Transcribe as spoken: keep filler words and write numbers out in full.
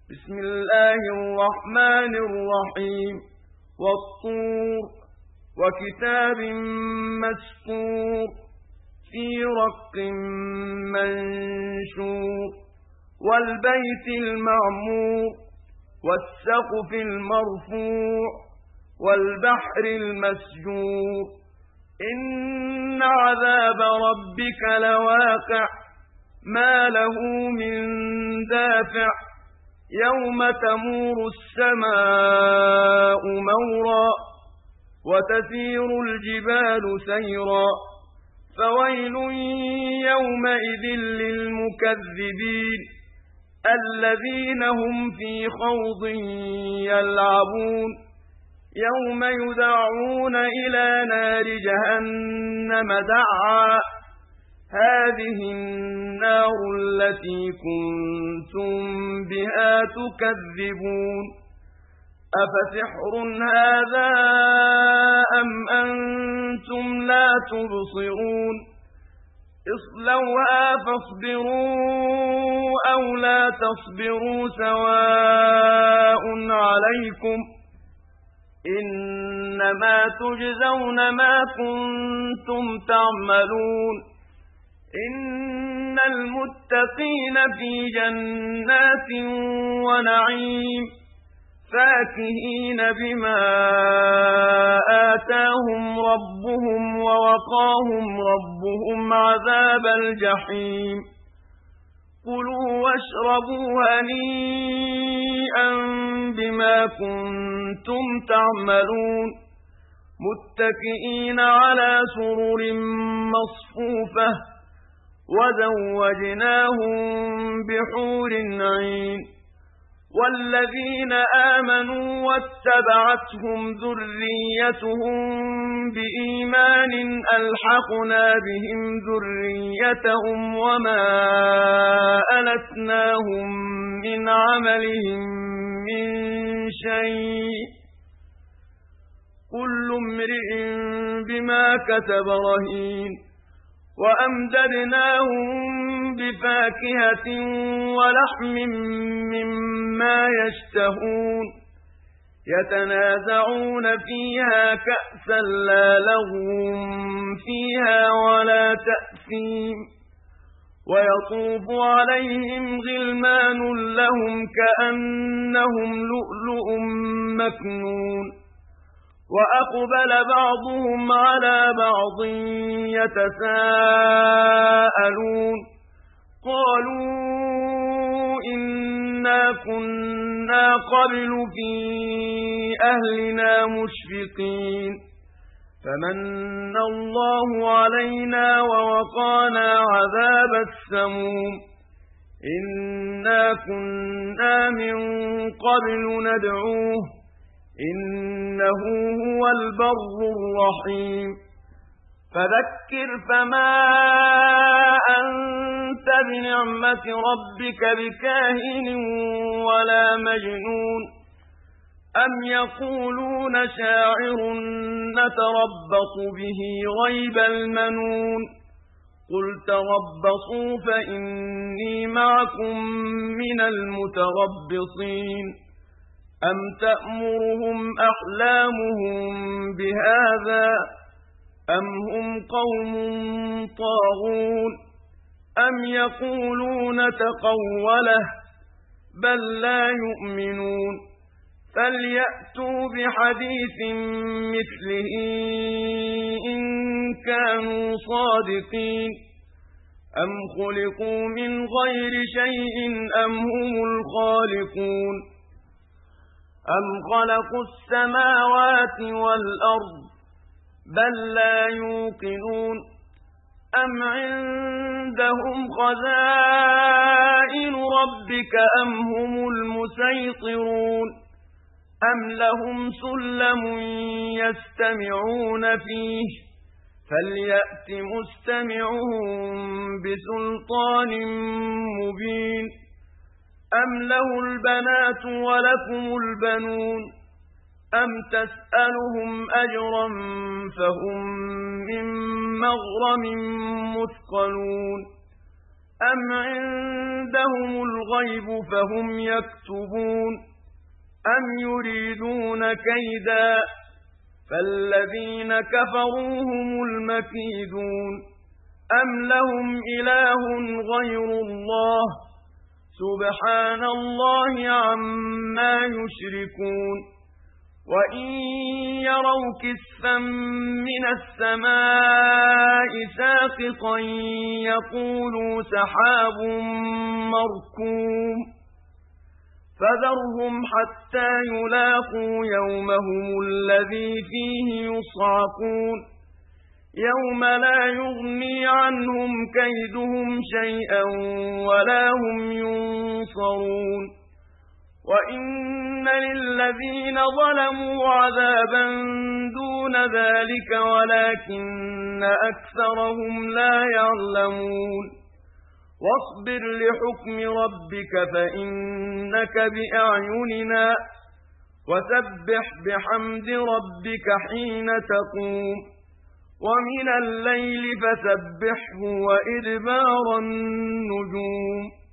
بسم الله الرحمن الرحيم والطور وكتاب مسطور في رق منشور والبيت المعمور والسقف المرفوع والبحر المسجور إن عذاب ربك لواقع ما له من دافع يوم تمور السماء مورا وتسير الجبال سيرا فويل يومئذ للمكذبين الذين هم في خوض يلعبون يوم يدعون إلى نار جهنم دعا هذه النار التي كنتم بها تكذبون أفسحر هذا أم أنتم لا تبصرون اصلوها فاصبروا أو لا تصبروا سواء عليكم إنما تجزون ما كنتم تعملون إن المتقين في جنات ونعيم فاكهين بما آتاهم ربهم ووقاهم ربهم عذاب الجحيم كلوا واشربوا هنيئا بما كنتم تعملون متكئين على سرر مصفوفة وزوجناهم بحور عين والذين آمنوا واتبعتهم ذريتهم بإيمان ألحقنا بهم ذريتهم وما ألتناهم من عملهم من شيء كل امرئ بما كسب رهين وأمددناهم بفاكهة ولحم مما يشتهون يتنازعون فيها كأسا لا لغو فيها ولا تأثيم ويطوف عليهم غلمان لهم كأنهم لؤلؤ مكنون وأقبل بعضهم على بعض يتساءلون قالوا إنا كنا قبل في أهلنا مشفقين فمن الله علينا ووقانا عذاب السموم إنا كنا من قبل ندعوه إنه هو البر الرحيم فذكر فما أنت بنعمة ربك بكاهن ولا مجنون أم يقولون شاعر نتربص به ريب المنون قل تربصوا فإني معكم من المتربصين أم تأمرهم أحلامهم بهذا أم هم قوم طاغون أم يقولون تقوله بل لا يؤمنون فليأتوا بحديث مثله إن كانوا صادقين أم خلقوا من غير شيء أم هم الخالقون أم خلقوا السماوات والأرض بل لا يوقنون أم عندهم خزائن ربك أم هم المسيطرون أم لهم سلم يستمعون فيه فليأت مستمعهم بسلطان مبين أم له البنات ولكم البنون أم تسألهم أجرا فهم من مغرم مثقلون أم عندهم الغيب فهم يكتبون أم يريدون كيدا فالذين كفروا هم المكيدون أم لهم إله غير الله سبحان الله عما يشركون وإن يروا كسفا من السماء ساقطا يقولوا سحاب مركوم فذرهم حتى يلاقوا يومهم الذي فيه يصعقون يوم لا يغني عنهم كيدهم شيئا ولا هم ينصرون وإن للذين ظلموا عذابا دون ذلك ولكن أكثرهم لا يعلمون واصبر لحكم ربك فإنك بأعيننا وسبح بحمد ربك حين تقوم ومن الليل فسبحه وإدبار النجوم